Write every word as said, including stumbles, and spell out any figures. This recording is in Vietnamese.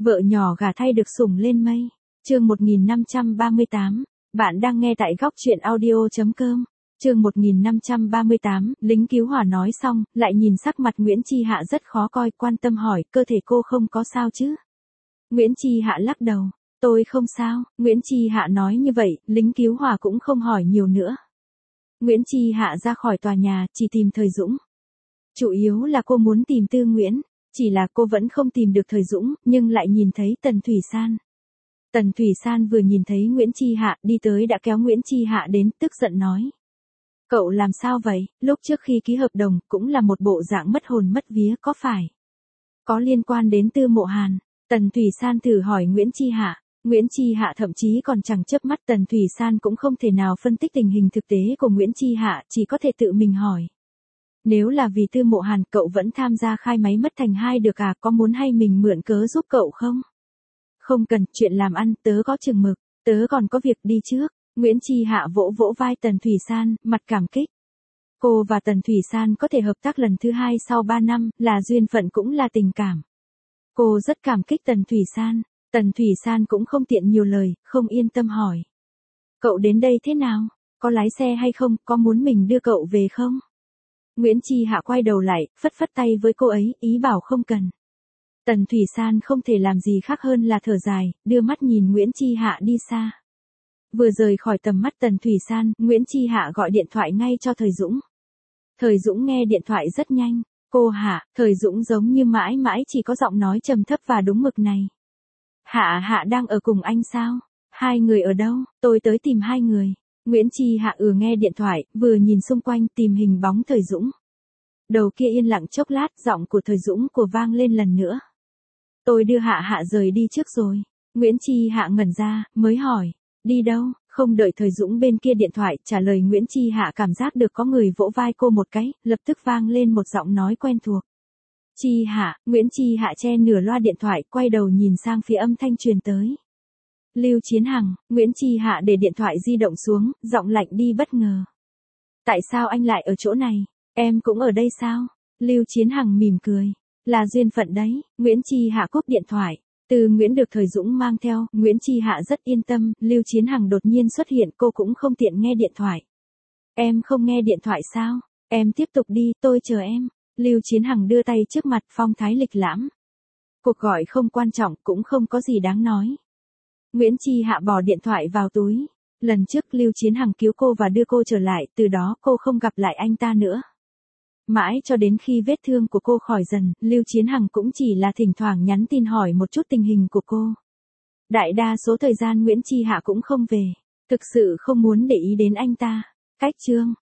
Vợ nhỏ gả thay được sủng lên mây. Chương một nghìn năm trăm ba mươi tám. Bạn đang nghe tại góc truyện audio chấm com. Chương một nghìn năm trăm ba mươi tám, lính cứu hỏa nói xong, lại nhìn sắc mặt Nguyễn Chi Hạ rất khó coi, quan tâm hỏi, cơ thể cô không có sao chứ? Nguyễn Chi Hạ lắc đầu, tôi không sao. Nguyễn Chi Hạ nói như vậy, lính cứu hỏa cũng không hỏi nhiều nữa. Nguyễn Chi Hạ ra khỏi tòa nhà, chỉ tìm Thời Dũng. Chủ yếu là cô muốn tìm Tư Nguyễn, chỉ là cô vẫn không tìm được Thời Dũng, nhưng lại nhìn thấy Tần Thủy San. Tần Thủy San vừa nhìn thấy Nguyễn Chi Hạ đi tới đã kéo Nguyễn Chi Hạ đến, tức giận nói. Cậu làm sao vậy, lúc trước khi ký hợp đồng cũng là một bộ dạng mất hồn mất vía có phải? Có liên quan đến Tư Mộ Hàn. Tần Thủy San thử hỏi Nguyễn Chi Hạ. Nguyễn Chi Hạ thậm chí còn chẳng chớp mắt, Tần Thủy San cũng không thể nào phân tích tình hình thực tế của Nguyễn Chi Hạ, chỉ có thể tự mình hỏi. Nếu là vì Tư Mộ Hàn cậu vẫn tham gia khai máy mất thành hai được à, có muốn hay mình mượn cớ giúp cậu không? Không cần, chuyện làm ăn tớ có chừng mực, tớ còn có việc đi trước. Nguyễn Chi Hạ vỗ vỗ vai Tần Thủy San, mặt cảm kích. Cô và Tần Thủy San có thể hợp tác lần thứ hai sau ba năm, là duyên phận cũng là tình cảm. Cô rất cảm kích Tần Thủy San. Tần Thủy San cũng không tiện nhiều lời, không yên tâm hỏi. Cậu đến đây thế nào? Có lái xe hay không? Có muốn mình đưa cậu về không? Nguyễn Chi Hạ quay đầu lại, phất phất tay với cô ấy, ý bảo không cần. Tần Thủy San không thể làm gì khác hơn là thở dài, đưa mắt nhìn Nguyễn Chi Hạ đi xa. Vừa rời khỏi tầm mắt Tần Thủy San, Nguyễn Chi Hạ gọi điện thoại ngay cho Thời Dũng. Thời Dũng nghe điện thoại rất nhanh. Cô Hạ, Thời Dũng giống như mãi mãi chỉ có giọng nói trầm thấp và đúng mực này. Hạ Hạ đang ở cùng anh sao? Hai người ở đâu? Tôi tới tìm hai người. Nguyễn Chi Hạ ừ nghe điện thoại, vừa nhìn xung quanh tìm hình bóng Thời Dũng. Đầu kia yên lặng chốc lát, giọng của Thời Dũng của vang lên lần nữa. Tôi đưa Hạ Hạ rời đi trước rồi. Nguyễn Chi Hạ ngẩn ra, mới hỏi. Đi đâu? Không đợi Thời Dũng bên kia điện thoại trả lời, Nguyễn Chi Hạ cảm giác được có người vỗ vai cô một cái, lập tức vang lên một giọng nói quen thuộc. Chi Hạ. Nguyễn Chi Hạ che nửa loa điện thoại, quay đầu nhìn sang phía âm thanh truyền tới. Lưu Chiến Hằng. Nguyễn Chi Hạ để điện thoại di động xuống, giọng lạnh đi bất ngờ. Tại sao anh lại ở chỗ này? Em cũng ở đây sao? Lưu Chiến Hằng mỉm cười. Là duyên phận đấy. Nguyễn Chi Hạ cúp điện thoại. Từ Nguyễn được Thời Dũng mang theo, Nguyễn Chi Hạ rất yên tâm, Lưu Chiến Hằng đột nhiên xuất hiện cô cũng không tiện nghe điện thoại. Em không nghe điện thoại sao? Em tiếp tục đi, tôi chờ em. Lưu Chiến Hằng đưa tay trước mặt, phong thái lịch lãm. Cuộc gọi không quan trọng, cũng không có gì đáng nói. Nguyễn Chi Hạ bỏ điện thoại vào túi. Lần trước Lưu Chiến Hằng cứu cô và đưa cô trở lại, từ đó cô không gặp lại anh ta nữa. Mãi cho đến khi vết thương của cô khỏi dần, Lưu Chiến Hằng cũng chỉ là thỉnh thoảng nhắn tin hỏi một chút tình hình của cô. Đại đa số thời gian Nguyễn Chi Hạ cũng không về, thực sự không muốn để ý đến anh ta. Cách chương